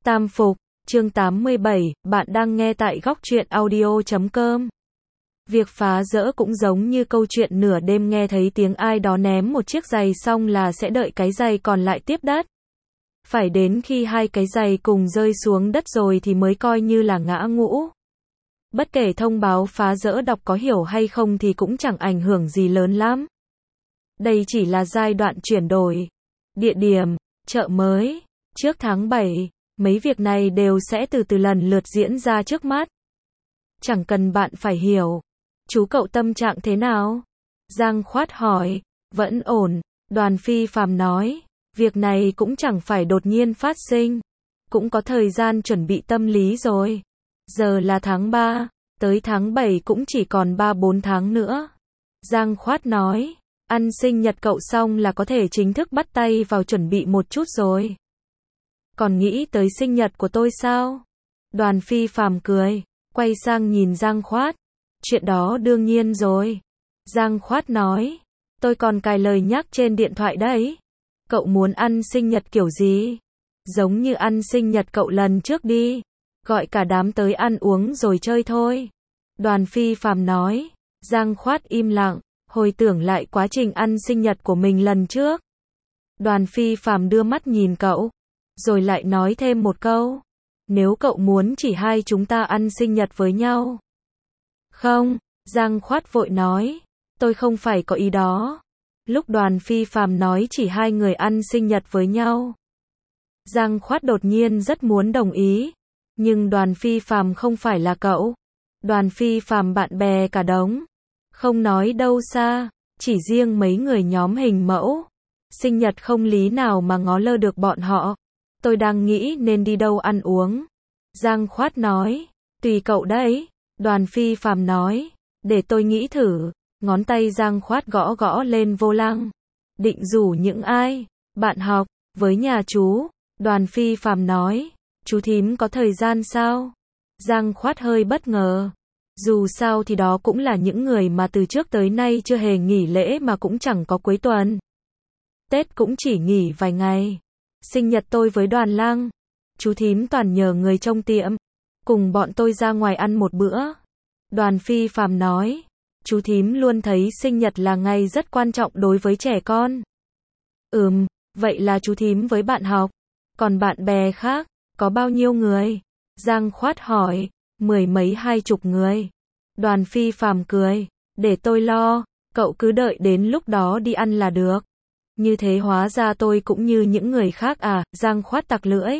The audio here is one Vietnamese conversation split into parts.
Tam Phục, chương 87, bạn đang nghe tại góc truyện audio.com. Việc phá rỡ cũng giống như câu chuyện nửa đêm nghe thấy tiếng ai đó ném một chiếc giày xong là sẽ đợi cái giày còn lại tiếp đất. Phải đến khi hai cái giày cùng rơi xuống đất rồi thì mới coi như là ngã ngũ. Bất kể thông báo phá rỡ đọc có hiểu hay không thì cũng chẳng ảnh hưởng gì lớn lắm. Đây chỉ là giai đoạn chuyển đổi. Địa điểm, chợ mới, trước tháng 7, mấy việc này đều sẽ từ từ lần lượt diễn ra trước mắt. Chẳng cần bạn phải hiểu. Chú cậu tâm trạng thế nào? Giang Khoát hỏi. Vẫn ổn, Đoàn Phi Phàm nói. Việc này cũng chẳng phải đột nhiên phát sinh. Cũng có thời gian chuẩn bị tâm lý rồi. Giờ là tháng 3, tới tháng 7 cũng chỉ còn 3-4 tháng nữa. Giang Khoát nói. Ăn sinh nhật cậu xong là có thể chính thức bắt tay vào chuẩn bị một chút rồi. Còn nghĩ tới sinh nhật của tôi sao? Đoàn Phi Phàm cười, quay sang nhìn Giang Khoát. Chuyện đó đương nhiên rồi. Giang Khoát nói. Tôi còn cài lời nhắc trên điện thoại đấy. Cậu muốn ăn sinh nhật kiểu gì? Giống như ăn sinh nhật cậu lần trước đi. Gọi cả đám tới ăn uống rồi chơi thôi. Đoàn Phi Phàm nói. Giang Khoát im lặng, hồi tưởng lại quá trình ăn sinh nhật của mình lần trước. Đoàn Phi Phàm đưa mắt nhìn cậu, rồi lại nói thêm một câu. Nếu cậu muốn chỉ hai chúng ta ăn sinh nhật với nhau. Không, Giang Khoát vội nói. Tôi không phải có ý đó. Lúc Đoàn Phi Phàm nói chỉ hai người ăn sinh nhật với nhau, Giang Khoát đột nhiên rất muốn đồng ý. Nhưng Đoàn Phi Phàm không phải là cậu. Đoàn Phi Phàm bạn bè cả đống. Không nói đâu xa, chỉ riêng mấy người nhóm hình mẫu. Sinh nhật không lý nào mà ngó lơ được bọn họ. Tôi đang nghĩ nên đi đâu ăn uống. Giang Khoát nói. Tùy cậu đấy. Đoàn Phi Phàm nói. Để tôi nghĩ thử. Ngón tay Giang Khoát gõ gõ lên vô lăng. Định rủ những ai? Bạn học, với nhà chú. Đoàn Phi Phàm nói. Chú thím có thời gian sao? Giang Khoát hơi bất ngờ. Dù sao thì đó cũng là những người mà từ trước tới nay chưa hề nghỉ lễ mà cũng chẳng có cuối tuần. Tết cũng chỉ nghỉ vài ngày. Sinh nhật tôi với Đoàn Lang, chú thím toàn nhờ người trông tiệm. Cùng bọn tôi ra ngoài ăn một bữa. Đoàn Phi Phàm nói. Chú thím luôn thấy sinh nhật là ngày rất quan trọng đối với trẻ con. Vậy là chú thím với bạn học. Còn bạn bè khác, có bao nhiêu người? Giang Khoát hỏi. 10 mấy 20 người. Đoàn Phi Phàm cười. Để tôi lo, cậu cứ đợi đến lúc đó đi ăn là được. Như thế hóa ra tôi cũng như những người khác à? Giang Khoát tặc lưỡi.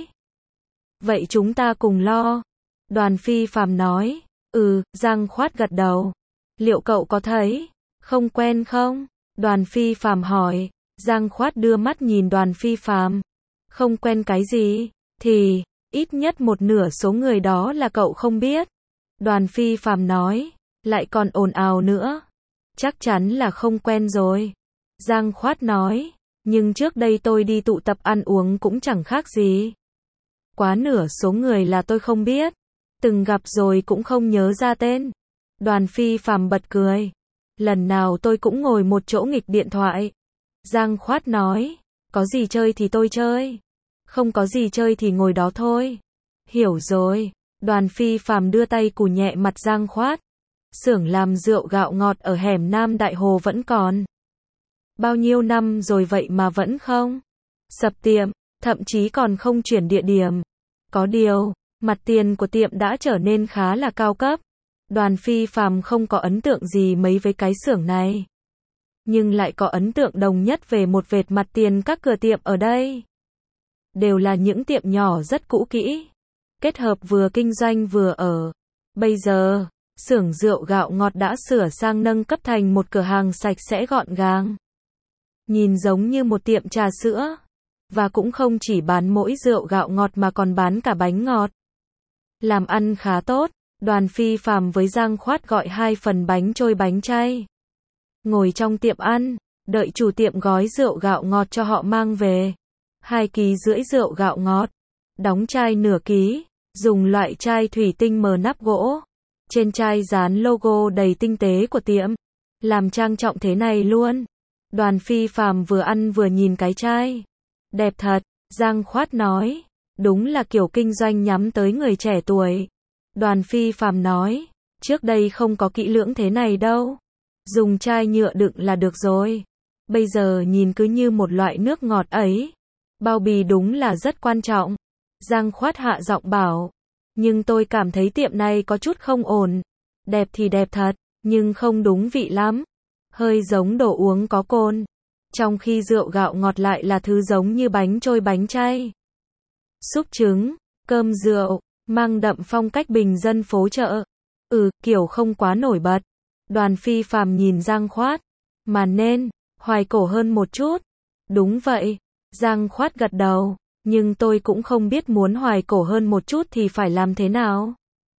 Vậy chúng ta cùng lo. Đoàn Phi Phàm nói. Giang Khoát gật đầu. Liệu cậu có thấy không quen không? Đoàn Phi Phàm hỏi. Giang Khoát đưa mắt nhìn Đoàn Phi Phàm. Không quen cái gì? Thì ít nhất một nửa số người đó là cậu không biết. Đoàn Phi Phàm nói. Lại còn ồn ào nữa. Chắc chắn là không quen rồi. Giang Khoát nói. Nhưng trước đây tôi đi tụ tập ăn uống cũng chẳng khác gì. Quá nửa số người là tôi không biết. Từng gặp rồi cũng không nhớ ra tên. Đoàn Phi Phàm bật cười. Lần nào tôi cũng ngồi một chỗ nghịch điện thoại. Giang Khoát nói. Có gì chơi thì tôi chơi. Không có gì chơi thì ngồi đó thôi. Hiểu rồi. Đoàn Phi Phàm đưa tay cù nhẹ mặt Giang Khoát. Xưởng làm rượu gạo ngọt ở hẻm Nam Đại Hồ vẫn còn. Bao nhiêu năm rồi vậy mà vẫn không sập tiệm, thậm chí còn không chuyển địa điểm. Có điều, mặt tiền của tiệm đã trở nên khá là cao cấp. Đoàn Phi Phàm không có ấn tượng gì mấy với cái xưởng này. Nhưng lại có ấn tượng đồng nhất về một vệt mặt tiền các cửa tiệm ở đây. Đều là những tiệm nhỏ rất cũ kỹ. Kết hợp vừa kinh doanh vừa ở. Bây giờ, xưởng rượu gạo ngọt đã sửa sang nâng cấp thành một cửa hàng sạch sẽ gọn gàng. Nhìn giống như một tiệm trà sữa. Và cũng không chỉ bán mỗi rượu gạo ngọt mà còn bán cả bánh ngọt. Làm ăn khá tốt. Đoàn Phi Phàm với Giang Khoát gọi 2 phần bánh trôi bánh chay. Ngồi trong tiệm ăn, đợi chủ tiệm gói rượu gạo ngọt cho họ mang về. 2,5 kg rượu gạo ngọt. Đóng chai nửa ký. Dùng loại chai thủy tinh mờ nắp gỗ. Trên chai dán logo đầy tinh tế của tiệm. Làm trang trọng thế này luôn. Đoàn Phi Phàm vừa ăn vừa nhìn cái chai. Đẹp thật, Giang Khoát nói. Đúng là kiểu kinh doanh nhắm tới người trẻ tuổi. Đoàn Phi Phàm nói, trước đây không có kỹ lưỡng thế này đâu. Dùng chai nhựa đựng là được rồi. Bây giờ nhìn cứ như một loại nước ngọt ấy. Bao bì đúng là rất quan trọng. Giang Khoát hạ giọng bảo. Nhưng tôi cảm thấy tiệm này có chút không ổn. Đẹp thì đẹp thật, nhưng không đúng vị lắm. Hơi giống đồ uống có cồn. Trong khi rượu gạo ngọt lại là thứ giống như bánh trôi bánh chay. Súp trứng, cơm rượu, mang đậm phong cách bình dân phố chợ. Kiểu không quá nổi bật. Đoàn Phi Phàm nhìn Giang Khoát. Mà nên, hoài cổ hơn một chút. Đúng vậy. Giang Khoát gật đầu. Nhưng tôi cũng không biết muốn hoài cổ hơn một chút thì phải làm thế nào.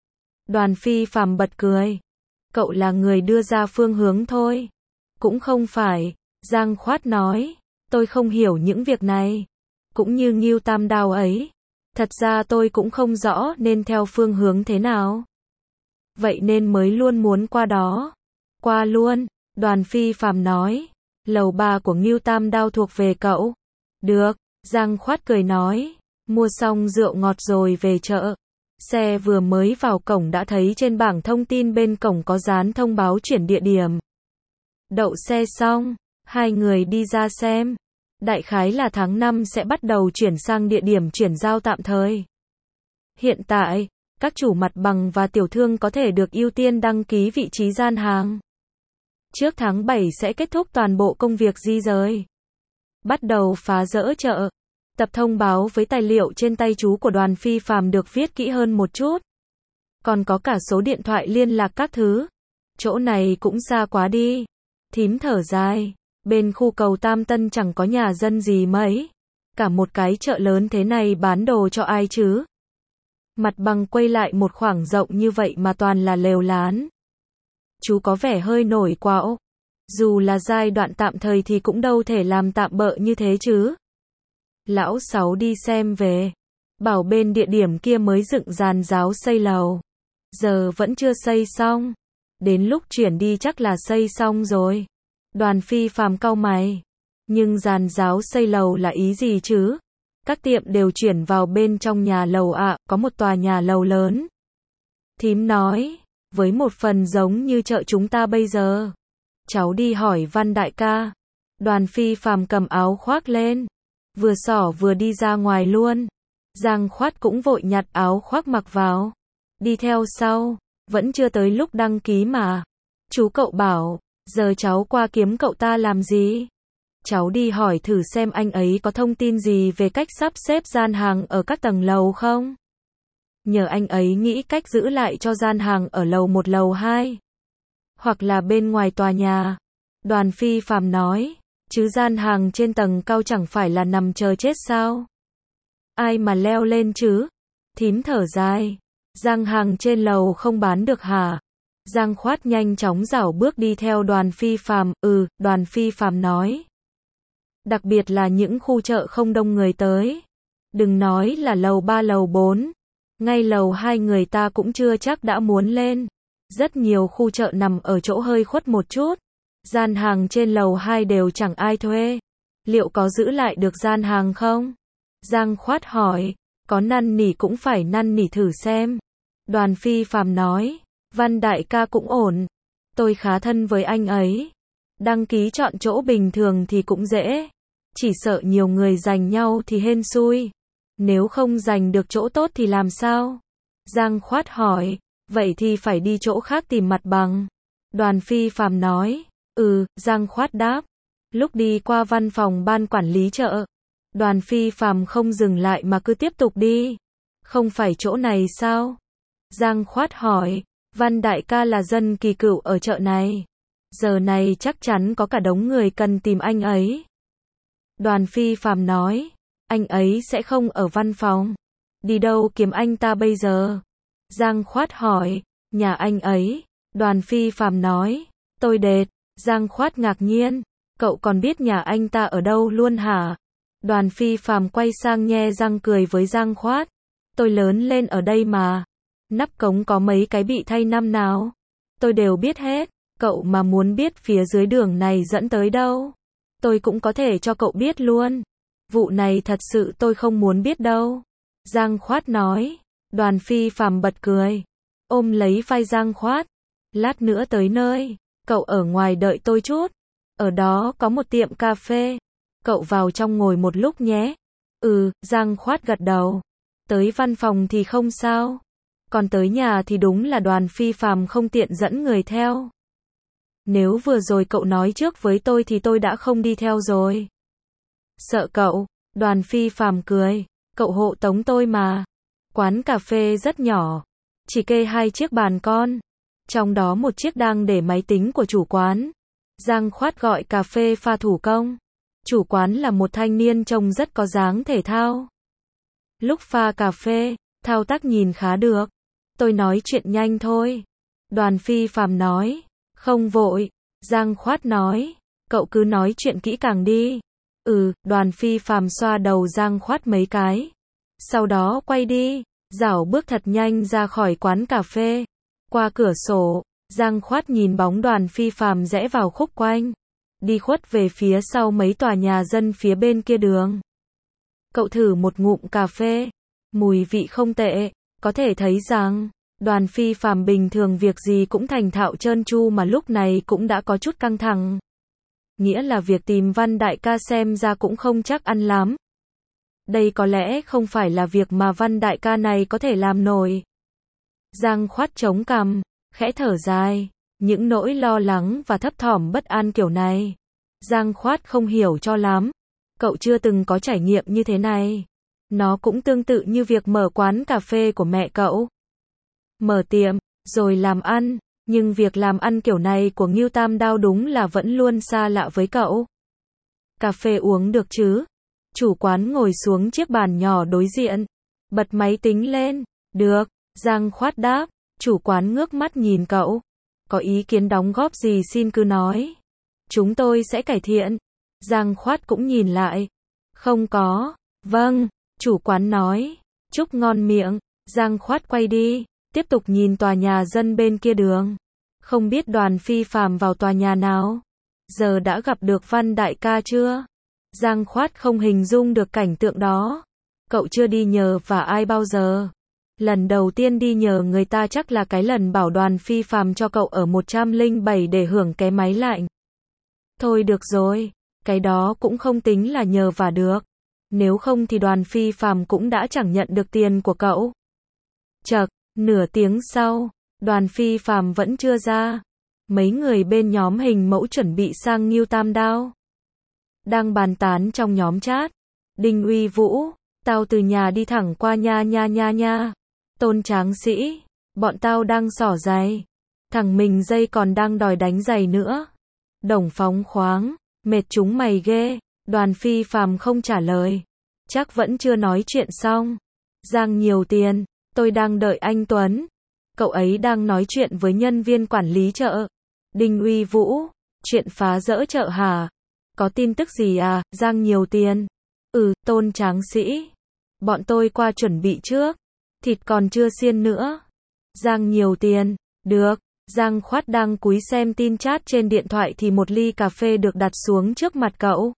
Đoàn Phi Phàm bật cười. Cậu là người đưa ra phương hướng thôi. Cũng không phải. Giang Khoát nói. Tôi không hiểu những việc này. Cũng như Ngưu Tam Đao ấy. Thật ra tôi cũng không rõ nên theo phương hướng thế nào. Vậy nên mới luôn muốn qua đó. Qua luôn. Đoàn Phi Phàm nói. Lầu 3 của Ngưu Tam Đao thuộc về cậu. Được. Giang Khoát cười nói. Mua xong rượu ngọt rồi về chợ. Xe vừa mới vào cổng đã thấy trên bảng thông tin bên cổng có dán thông báo chuyển địa điểm. Đậu xe xong, hai người đi ra xem. Đại khái là tháng 5 sẽ bắt đầu chuyển sang địa điểm chuyển giao tạm thời. Hiện tại, các chủ mặt bằng và tiểu thương có thể được ưu tiên đăng ký vị trí gian hàng. Trước tháng 7 sẽ kết thúc toàn bộ công việc di rời. Bắt đầu phá dỡ chợ. Tập thông báo với tài liệu trên tay chú của Đoàn Phi Phàm được viết kỹ hơn một chút. Còn có cả số điện thoại liên lạc các thứ. Chỗ này cũng xa quá đi. Thím thở dài. Bên khu cầu Tam Tân chẳng có nhà dân gì mấy. Cả một cái chợ lớn thế này bán đồ cho ai chứ? Mặt bằng quay lại một khoảng rộng như vậy mà toàn là lều lán. Chú có vẻ hơi nổi quạo. Dù là giai đoạn tạm thời thì cũng đâu thể làm tạm bợ như thế chứ. Lão Sáu đi xem về. Bảo bên địa điểm kia mới dựng giàn giáo xây lầu. Giờ vẫn chưa xây xong. Đến lúc chuyển đi chắc là xây xong rồi. Đoàn Phi Phàm cau mày. Nhưng giàn giáo xây lầu là ý gì chứ? Các tiệm đều chuyển vào bên trong nhà lầu ạ, có một tòa nhà lầu lớn. Thím nói, với một phần giống như chợ chúng ta bây giờ. Cháu đi hỏi Văn đại ca. Đoàn Phi Phàm cầm áo khoác lên. Vừa xỏ vừa đi ra ngoài luôn. Giang Khoát cũng vội nhặt áo khoác mặc vào. Đi theo sau, vẫn chưa tới lúc đăng ký mà. Chú cậu bảo, giờ cháu qua kiếm cậu ta làm gì? Cháu đi hỏi thử xem anh ấy có thông tin gì về cách sắp xếp gian hàng ở các tầng lầu không? Nhờ anh ấy nghĩ cách giữ lại cho gian hàng ở lầu 1 lầu 2. Hoặc là bên ngoài tòa nhà. Đoàn Phi Phàm nói, chứ gian hàng trên tầng cao chẳng phải là nằm chờ chết sao? Ai mà leo lên chứ? Thím thở dài. Gian hàng trên lầu không bán được hả? Giang Khoát nhanh chóng rảo bước đi theo Đoàn Phi Phàm. Đoàn Phi Phàm nói. Đặc biệt là những khu chợ không đông người tới. Đừng nói là lầu 3 lầu 4. Ngay lầu 2 người ta cũng chưa chắc đã muốn lên. Rất nhiều khu chợ nằm ở chỗ hơi khuất một chút. Gian hàng trên lầu 2 đều chẳng ai thuê. Liệu có giữ lại được gian hàng không? Giang Khoát hỏi. Có năn nỉ cũng phải năn nỉ thử xem. Đoàn Phi Phàm nói. Văn đại ca cũng ổn. Tôi khá thân với anh ấy. Đăng ký chọn chỗ bình thường thì cũng dễ. Chỉ sợ nhiều người giành nhau thì hên xui. Nếu không giành được chỗ tốt thì làm sao? Giang Khoát hỏi. Vậy thì phải đi chỗ khác tìm mặt bằng. Đoàn Phi Phàm nói. Giang Khoát đáp. Lúc đi qua văn phòng ban quản lý chợ, Đoàn Phi Phàm không dừng lại mà cứ tiếp tục đi. Không phải chỗ này sao? Giang Khoát hỏi. Văn đại ca là dân kỳ cựu ở chợ này. Giờ này chắc chắn có cả đống người cần tìm anh ấy. Đoàn Phi Phàm nói. Anh ấy sẽ không ở văn phòng. Đi đâu kiếm anh ta bây giờ? Giang Khoát hỏi. Nhà anh ấy. Đoàn Phi Phàm nói. Tôi đệt. Giang Khoát ngạc nhiên. Cậu còn biết nhà anh ta ở đâu luôn hả? Đoàn Phi Phàm quay sang nhe răng cười với Giang Khoát. Tôi lớn lên ở đây mà. Nắp cống có mấy cái bị thay năm nào? Tôi đều biết hết. Cậu mà muốn biết phía dưới đường này dẫn tới đâu? Tôi cũng có thể cho cậu biết luôn. Vụ này thật sự tôi không muốn biết đâu. Giang Khoát nói. Đoàn Phi Phàm bật cười. Ôm lấy vai Giang Khoát. Lát nữa tới nơi. Cậu ở ngoài đợi tôi chút. Ở đó có một tiệm cà phê. Cậu vào trong ngồi một lúc nhé. Giang Khoát gật đầu. Tới văn phòng thì không sao. Còn tới nhà thì đúng là Đoàn Phi Phàm không tiện dẫn người theo. Nếu vừa rồi cậu nói trước với tôi thì tôi đã không đi theo rồi. Sợ cậu. Đoàn Phi Phàm cười. Cậu hộ tống tôi mà. Quán cà phê rất nhỏ. Chỉ kê 2 chiếc bàn con. Trong đó một chiếc đang để máy tính của chủ quán. Giang Khoát gọi cà phê pha thủ công. Chủ quán là một thanh niên trông rất có dáng thể thao. Lúc pha cà phê, thao tác nhìn khá được. Tôi nói chuyện nhanh thôi. Đoàn Phi Phàm nói. Không vội. Giang Khoát nói. Cậu cứ nói chuyện kỹ càng đi. Đoàn Phi Phàm xoa đầu Giang Khoát mấy cái. Sau đó quay đi. Dảo bước thật nhanh ra khỏi quán cà phê. Qua cửa sổ, Giang Khoát nhìn bóng Đoàn Phi Phàm rẽ vào khúc quanh. Đi khuất về phía sau mấy tòa nhà dân phía bên kia đường. Cậu thử một ngụm cà phê. Mùi vị không tệ. Có thể thấy rằng, Đoàn Phi Phàm bình thường việc gì cũng thành thạo trơn tru mà lúc này cũng đã có chút căng thẳng. Nghĩa là việc tìm Văn đại ca xem ra cũng không chắc ăn lắm. Đây có lẽ không phải là việc mà Văn đại ca này có thể làm nổi. Giang Khoát chống cằm, khẽ thở dài. Những nỗi lo lắng và thấp thỏm bất an kiểu này. Giang Khoát không hiểu cho lắm. Cậu chưa từng có trải nghiệm như thế này. Nó cũng tương tự như việc mở quán cà phê của mẹ cậu. Mở tiệm, rồi làm ăn. Nhưng việc làm ăn kiểu này của Ngưu Tam Đao đúng là vẫn luôn xa lạ với cậu. Cà phê uống được chứ? Chủ quán ngồi xuống chiếc bàn nhỏ đối diện. Bật máy tính lên. Được, Giang Khoát đáp. Chủ quán ngước mắt nhìn cậu. Có ý kiến đóng góp gì xin cứ nói. Chúng tôi sẽ cải thiện. Giang Khoát cũng nhìn lại. Không có. Vâng, chủ quán nói. Chúc ngon miệng. Giang Khoát quay đi. Tiếp tục nhìn tòa nhà dân bên kia đường. Không biết Đoàn Phi Phàm vào tòa nhà nào. Giờ đã gặp được Văn đại ca chưa? Giang Khoát không hình dung được cảnh tượng đó. Cậu chưa đi nhờ và ai bao giờ. Lần đầu tiên đi nhờ người ta chắc là cái lần bảo Đoàn Phi Phàm cho cậu ở 107 để hưởng cái máy lạnh. Thôi được rồi, cái đó cũng không tính là nhờ vả được. Nếu không thì Đoàn Phi Phàm cũng đã chẳng nhận được tiền của cậu. Chậc, nửa tiếng sau, Đoàn Phi Phàm vẫn chưa ra. Mấy người bên nhóm hình mẫu chuẩn bị sang Ngưu Tam Đao. Đang bàn tán trong nhóm chat. Đinh Uy Vũ, tao từ nhà đi thẳng qua nha. Tôn Tráng Sĩ, bọn tao đang xỏ giày. Thằng mình dây còn đang đòi đánh giày nữa. Đồng Phóng Khoáng, mệt chúng mày ghê. Đoàn Phi Phàm không trả lời. Chắc vẫn chưa nói chuyện xong. Giang Nhiều Tiền, tôi đang đợi anh Tuấn. Cậu ấy đang nói chuyện với nhân viên quản lý chợ. Đinh Uy Vũ, chuyện phá rỡ chợ hả? Có tin tức gì à? Giang Nhiều Tiền. Tôn Tráng Sĩ. Bọn tôi qua chuẩn bị trước. Thịt còn chưa xiên nữa. Giang Nhiều Tiền. Được. Giang Khoát đang cúi xem tin chat trên điện thoại thì một ly cà phê được đặt xuống trước mặt cậu.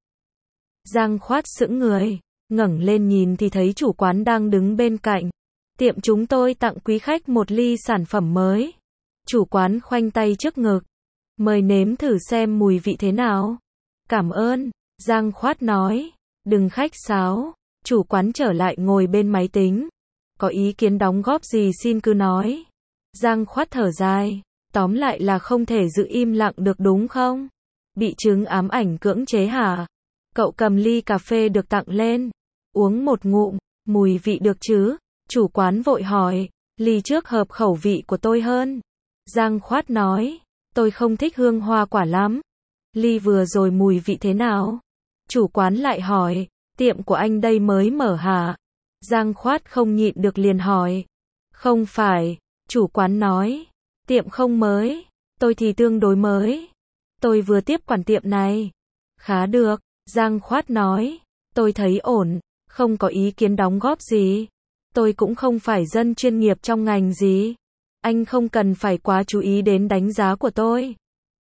Giang Khoát sững người, ngẩng lên nhìn thì thấy chủ quán đang đứng bên cạnh. Tiệm chúng tôi tặng quý khách một ly sản phẩm mới. Chủ quán khoanh tay trước ngực. Mời nếm thử xem mùi vị thế nào. Cảm ơn, Giang Khoát nói. Đừng khách sáo. Chủ quán trở lại ngồi bên máy tính. Có ý kiến đóng góp gì xin cứ nói. Giang Khoát thở dài. Tóm lại là không thể giữ im lặng được đúng không? Bị chứng ám ảnh cưỡng chế hả? Cậu cầm ly cà phê được tặng lên. Uống một ngụm, mùi vị được chứ? Chủ quán vội hỏi. Ly trước hợp khẩu vị của tôi hơn. Giang Khoát nói. Tôi không thích hương hoa quả lắm. Ly vừa rồi mùi vị thế nào? Chủ quán lại hỏi. Tiệm của anh đây mới mở hả? Giang Khoát không nhịn được liền hỏi. Không phải, chủ quán nói. Tiệm không mới, tôi thì tương đối mới. Tôi vừa tiếp quản tiệm này. Khá được, Giang Khoát nói. Tôi thấy ổn, không có ý kiến đóng góp gì. Tôi cũng không phải dân chuyên nghiệp trong ngành gì. Anh không cần phải quá chú ý đến đánh giá của tôi.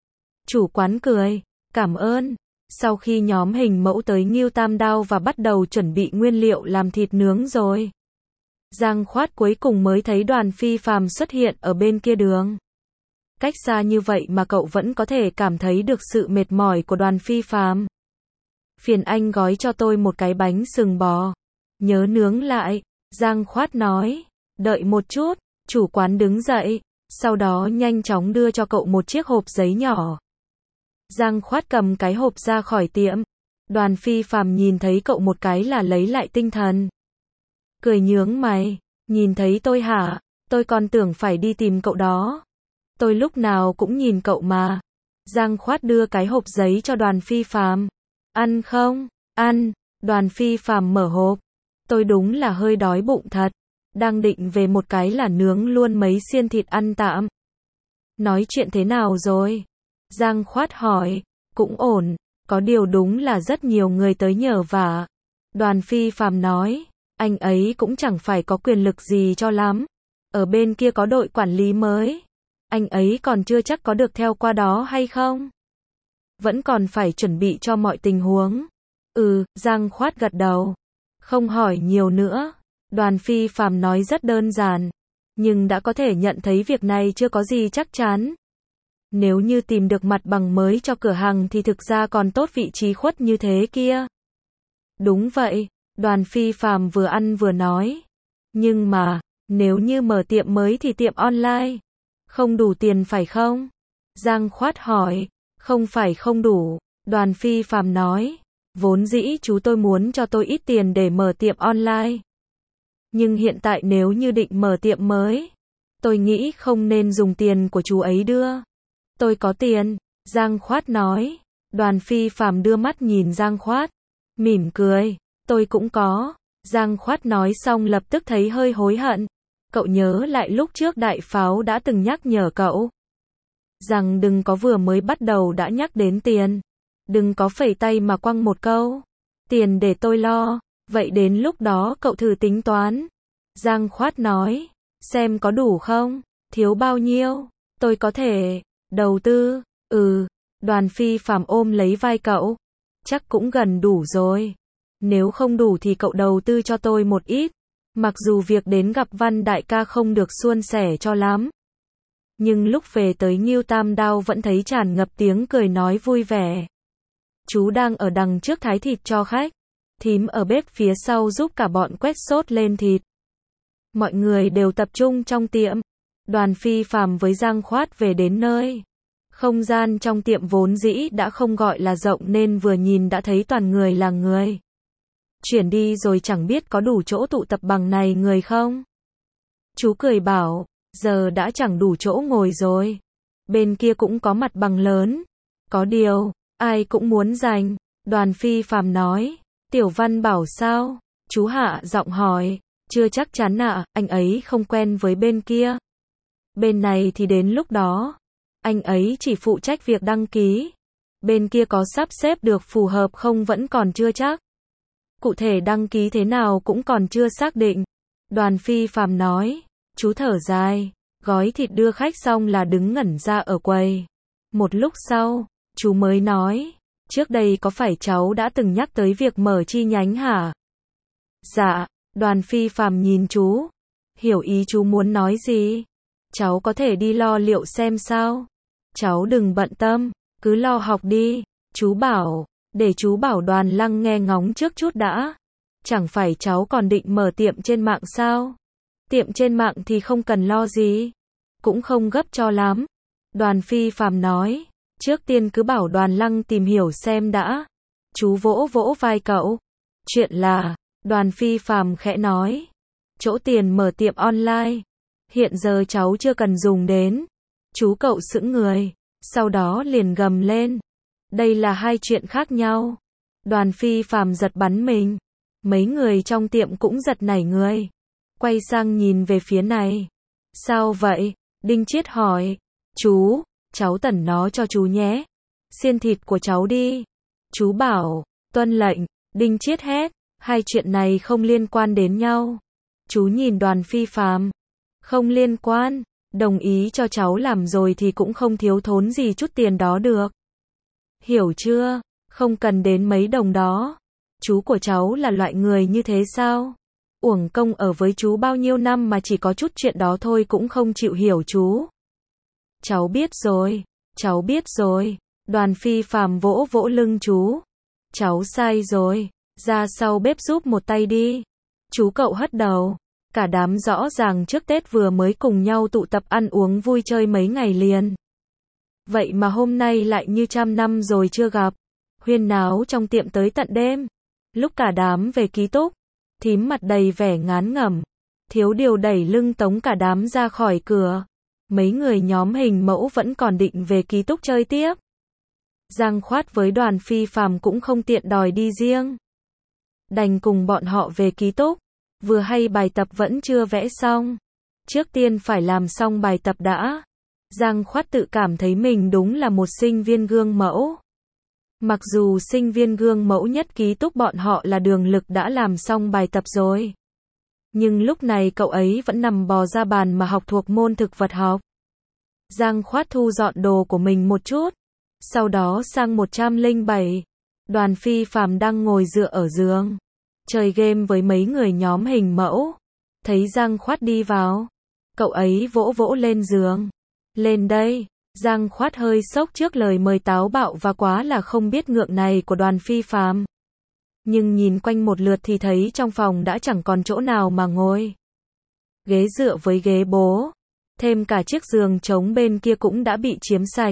Chủ quán cười, cảm ơn. Sau khi nhóm hình mẫu tới Ngưu Tam Đao và bắt đầu chuẩn bị nguyên liệu làm thịt nướng rồi. Giang Khoát cuối cùng mới thấy Đoàn Phi Phàm xuất hiện ở bên kia đường. Cách xa như vậy mà cậu vẫn có thể cảm thấy được sự mệt mỏi của Đoàn Phi Phàm. Phiền anh gói cho tôi một cái bánh sừng bò. Nhớ nướng lại, Giang Khoát nói. Đợi một chút, chủ quán đứng dậy, sau đó nhanh chóng đưa cho cậu một chiếc hộp giấy nhỏ. Giang Khoát cầm cái hộp ra khỏi tiệm. Đoàn Phi Phàm nhìn thấy cậu một cái là lấy lại tinh thần. Cười nhướng mày, nhìn thấy tôi hả? Tôi còn tưởng phải đi tìm cậu đó. Tôi lúc nào cũng nhìn cậu mà. Giang Khoát đưa cái hộp giấy cho Đoàn Phi Phàm. Ăn không? Ăn. Đoàn Phi Phàm mở hộp. Tôi đúng là hơi đói bụng thật. Đang định về một cái là nướng luôn mấy xiên thịt ăn tạm. Nói chuyện thế nào rồi? Giang Khoát hỏi. Cũng ổn, có điều đúng là rất nhiều người tới nhờ vả. Đoàn Phi Phàm nói. Anh ấy cũng chẳng phải có quyền lực gì cho lắm. Ở bên kia có đội quản lý mới. Anh ấy còn chưa chắc có được theo qua đó hay không? Vẫn còn phải chuẩn bị cho mọi tình huống. Giang Khoát gật đầu. Không hỏi nhiều nữa. Đoàn Phi Phàm nói rất đơn giản. Nhưng đã có thể nhận thấy việc này chưa có gì chắc chắn. Nếu như tìm được mặt bằng mới cho cửa hàng thì thực ra còn tốt vị trí khuất như thế kia. Đúng vậy, Đoàn Phi Phàm vừa ăn vừa nói. Nhưng mà, nếu như mở tiệm mới thì tiệm online. Không đủ tiền phải không? Giang Khoát hỏi. Không phải không đủ, Đoàn Phi Phàm nói. Vốn dĩ chú tôi muốn cho tôi ít tiền để mở tiệm online. Nhưng hiện tại nếu như định mở tiệm mới, tôi nghĩ không nên dùng tiền của chú ấy đưa. Tôi có tiền, Giang Khoát nói. Đoàn Phi Phàm đưa mắt nhìn Giang Khoát, mỉm cười. Tôi cũng có. Giang Khoát nói xong lập tức thấy hơi hối hận. Cậu nhớ lại lúc trước Đại Pháo đã từng nhắc nhở cậu rằng đừng có vừa mới bắt đầu đã nhắc đến tiền. Đừng có phẩy tay mà quăng một câu. Tiền để tôi lo. Vậy đến lúc đó cậu thử tính toán. Giang Khoát nói. Xem có đủ không? Thiếu bao nhiêu? Tôi có thể đầu tư. Đoàn Phi Phàm ôm lấy vai cậu. Chắc cũng gần đủ rồi. Nếu không đủ thì cậu đầu tư cho tôi một ít. Mặc dù việc đến gặp Văn đại ca không được suôn sẻ cho lắm. Nhưng lúc về tới Ngưu Tam Đao vẫn thấy tràn ngập tiếng cười nói vui vẻ. Chú đang ở đằng trước thái thịt cho khách. Thím ở bếp phía sau giúp cả bọn quét sốt lên thịt. Mọi người đều tập trung trong tiệm. Đoàn Phi Phàm với Giang Khoát về đến nơi. Không gian trong tiệm vốn dĩ đã không gọi là rộng nên vừa nhìn đã thấy toàn người là người. Chuyển đi rồi chẳng biết có đủ chỗ tụ tập bằng này người không? Chú cười bảo, giờ đã chẳng đủ chỗ ngồi rồi. Bên kia cũng có mặt bằng lớn. Có điều, ai cũng muốn giành. Đoàn Phi Phàm nói. Tiểu Văn bảo sao? Chú hạ giọng hỏi. Chưa chắc chắn ạ, anh ấy không quen với bên kia. Bên này thì đến lúc đó. Anh ấy chỉ phụ trách việc đăng ký. Bên kia có sắp xếp được phù hợp không vẫn còn chưa chắc. Cụ thể đăng ký thế nào cũng còn chưa xác định. Đoàn Phi Phàm nói. Chú thở dài. Gói thịt đưa khách xong là đứng ngẩn ra ở quầy. Một lúc sau, chú mới nói. Trước đây có phải cháu đã từng nhắc tới việc mở chi nhánh hả? Dạ. Đoàn Phi Phàm nhìn chú. Hiểu ý chú muốn nói gì? Cháu có thể đi lo liệu xem sao? Cháu đừng bận tâm, cứ lo học đi. Chú bảo, để chú bảo Đoàn Lăng nghe ngóng trước chút đã. Chẳng phải cháu còn định mở tiệm trên mạng sao? Tiệm trên mạng thì không cần lo gì. Cũng không gấp cho lắm. Đoàn Phi Phàm nói. Trước tiên cứ bảo Đoàn Lăng tìm hiểu xem đã. Chú vỗ vỗ vai cậu. Chuyện là, Đoàn Phi Phàm khẽ nói. Chỗ tiền mở tiệm online. Hiện giờ cháu chưa cần dùng đến. Chú cậu sững người. Sau đó liền gầm lên. Đây là hai chuyện khác nhau. Đoàn Phi Phàm giật bắn mình. Mấy người trong tiệm cũng giật nảy người. Quay sang nhìn về phía này. Sao vậy? Đinh Chiết hỏi. Chú, cháu tẩn nó cho chú nhé. Xiên thịt của cháu đi. Chú bảo, tuân lệnh. Đinh Chiết hét. Hai chuyện này không liên quan đến nhau. Chú nhìn Đoàn Phi Phàm. Không liên quan. Đồng ý cho cháu làm rồi thì cũng không thiếu thốn gì chút tiền đó được. Hiểu chưa? Không cần đến mấy đồng đó. Chú của cháu là loại người như thế sao? Uổng công ở với chú bao nhiêu năm mà chỉ có chút chuyện đó thôi cũng không chịu hiểu chú. Cháu biết rồi, cháu biết rồi. Đoàn Phi Phàm vỗ vỗ lưng chú. Cháu sai rồi, ra sau bếp giúp một tay đi. Chú cậu hất đầu. Cả đám rõ ràng trước Tết vừa mới cùng nhau tụ tập ăn uống vui chơi mấy ngày liền. Vậy mà hôm nay lại như trăm năm rồi chưa gặp. Huyên náo trong tiệm tới tận đêm. Lúc cả đám về ký túc, thím mặt đầy vẻ ngán ngẩm. Thiếu điều đẩy lưng tống cả đám ra khỏi cửa. Mấy người nhóm hình mẫu vẫn còn định về ký túc chơi tiếp. Giang Khoát với Đoàn Phi Phàm cũng không tiện đòi đi riêng. Đành cùng bọn họ về ký túc. Vừa hay bài tập vẫn chưa vẽ xong. Trước tiên phải làm xong bài tập đã. Giang Khoát tự cảm thấy mình đúng là một sinh viên gương mẫu. Mặc dù sinh viên gương mẫu nhất ký túc bọn họ là Đường Lực đã làm xong bài tập rồi. Nhưng lúc này cậu ấy vẫn nằm bò ra bàn mà học thuộc môn thực vật học. Giang Khoát thu dọn đồ của mình một chút. Sau đó sang 107. Đoàn Phi Phàm đang ngồi dựa ở giường. Chơi game với mấy người nhóm hình mẫu. Thấy Giang Khoát đi vào. Cậu ấy vỗ vỗ lên giường. Lên đây. Giang Khoát hơi sốc trước lời mời táo bạo và quá là không biết ngượng này của Đoàn Phi Phàm. Nhưng nhìn quanh một lượt thì thấy trong phòng đã chẳng còn chỗ nào mà ngồi. Ghế dựa với ghế bố. Thêm cả chiếc giường trống bên kia cũng đã bị chiếm sạch.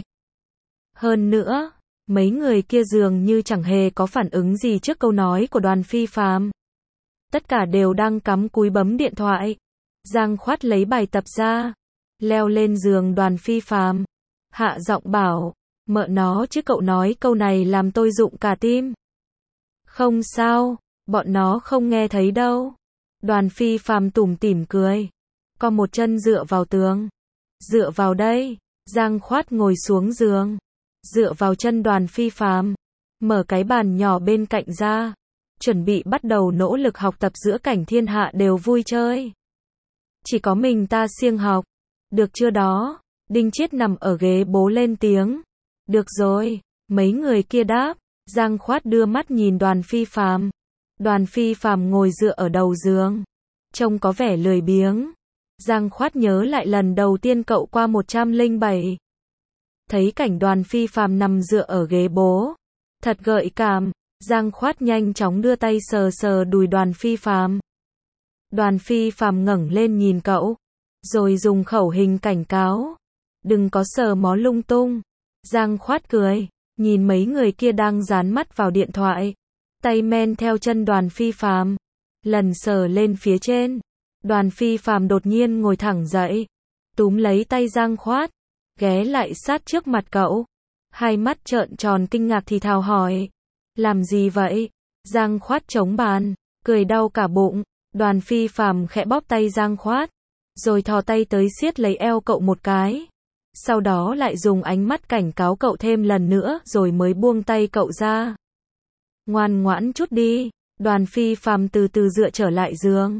Hơn nữa, mấy người kia dường như chẳng hề có phản ứng gì trước câu nói của Đoàn Phi Phàm. Tất cả đều đang cắm cúi bấm điện thoại. Giang Khoát lấy bài tập ra, leo lên giường Đoàn Phi Phàm, hạ giọng bảo, mợ nó chứ cậu nói câu này làm tôi rụng cả tim. Không sao, bọn nó không nghe thấy đâu. Đoàn Phi Phàm tủm tỉm cười, co một chân dựa vào tường. Dựa vào đây. Giang Khoát ngồi xuống giường, dựa vào chân Đoàn Phi Phàm, mở cái bàn nhỏ bên cạnh ra, chuẩn bị bắt đầu nỗ lực học tập giữa cảnh thiên hạ đều vui chơi. Chỉ có mình ta siêng học. Được chưa đó? Đinh Chiết nằm ở ghế bố lên tiếng. Được rồi, mấy người kia đáp. Giang Khoát đưa mắt nhìn Đoàn Phi Phàm. Đoàn Phi Phàm ngồi dựa ở đầu giường, trông có vẻ lười biếng. Giang Khoát nhớ lại lần đầu tiên cậu qua 107. Thấy cảnh Đoàn Phi Phàm nằm dựa ở ghế bố, thật gợi cảm. Giang Khoát nhanh chóng đưa tay sờ sờ đùi Đoàn Phi Phàm. Đoàn Phi Phàm ngẩng lên nhìn cậu, rồi dùng khẩu hình cảnh cáo. Đừng có sờ mó lung tung. Giang Khoát cười, nhìn mấy người kia đang dán mắt vào điện thoại. Tay men theo chân Đoàn Phi Phàm, lần sờ lên phía trên. Đoàn Phi Phàm đột nhiên ngồi thẳng dậy, túm lấy tay Giang Khoát, ghé lại sát trước mặt cậu. Hai mắt trợn tròn kinh ngạc thì thào hỏi. Làm gì vậy? Giang Khoát chống bàn, cười đau cả bụng. Đoàn Phi Phàm khẽ bóp tay Giang Khoát, rồi thò tay tới siết lấy eo cậu một cái. Sau đó lại dùng ánh mắt cảnh cáo cậu thêm lần nữa rồi mới buông tay cậu ra. Ngoan ngoãn chút đi. Đoàn Phi Phàm từ từ dựa trở lại giường.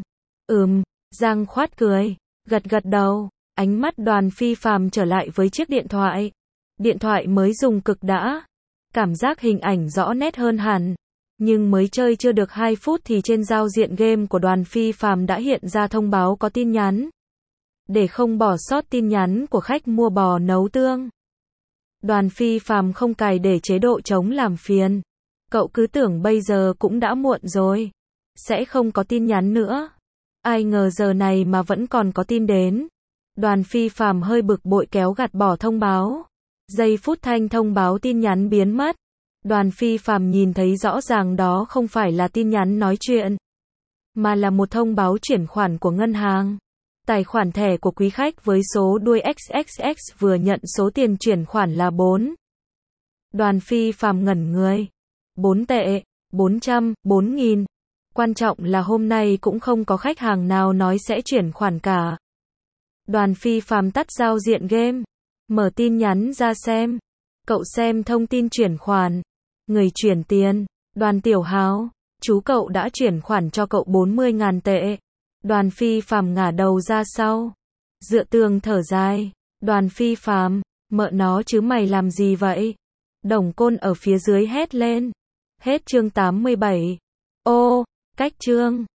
Giang Khoát cười, gật gật đầu. Ánh mắt Đoàn Phi Phàm trở lại với chiếc điện thoại. Điện thoại mới dùng cực đã. Cảm giác hình ảnh rõ nét hơn hẳn. Nhưng mới chơi chưa được 2 phút thì trên giao diện game của Đoàn Phi Phàm đã hiện ra thông báo có tin nhắn. Để không bỏ sót tin nhắn của khách mua bò nấu tương, Đoàn Phi Phàm không cài để chế độ chống làm phiền. Cậu cứ tưởng bây giờ cũng đã muộn rồi, sẽ không có tin nhắn nữa. Ai ngờ giờ này mà vẫn còn có tin đến. Đoàn Phi Phàm hơi bực bội kéo gạt bỏ thông báo. Giây phút thanh thông báo tin nhắn biến mất. Đoàn Phi Phàm nhìn thấy rõ ràng đó không phải là tin nhắn nói chuyện, mà là một thông báo chuyển khoản của ngân hàng. Tài khoản thẻ của quý khách với số đuôi XXX vừa nhận số tiền chuyển khoản là 4. Đoàn Phi Phàm ngẩn người. 4 tệ, 400, 4.000. Quan trọng là hôm nay cũng không có khách hàng nào nói sẽ chuyển khoản cả. Đoàn Phi Phàm tắt giao diện game, mở tin nhắn ra xem. Cậu xem thông tin chuyển khoản. Người chuyển tiền, Đoàn Tiểu Hào. Chú cậu đã chuyển khoản cho cậu 40.000 tệ. Đoàn Phi Phàm ngả đầu ra sau, dựa tường thở dài. Đoàn Phi Phàm, mợ nó chứ mày làm gì vậy? Đồng Côn ở phía dưới hét lên. Hết chương 87. Ô, cách chương.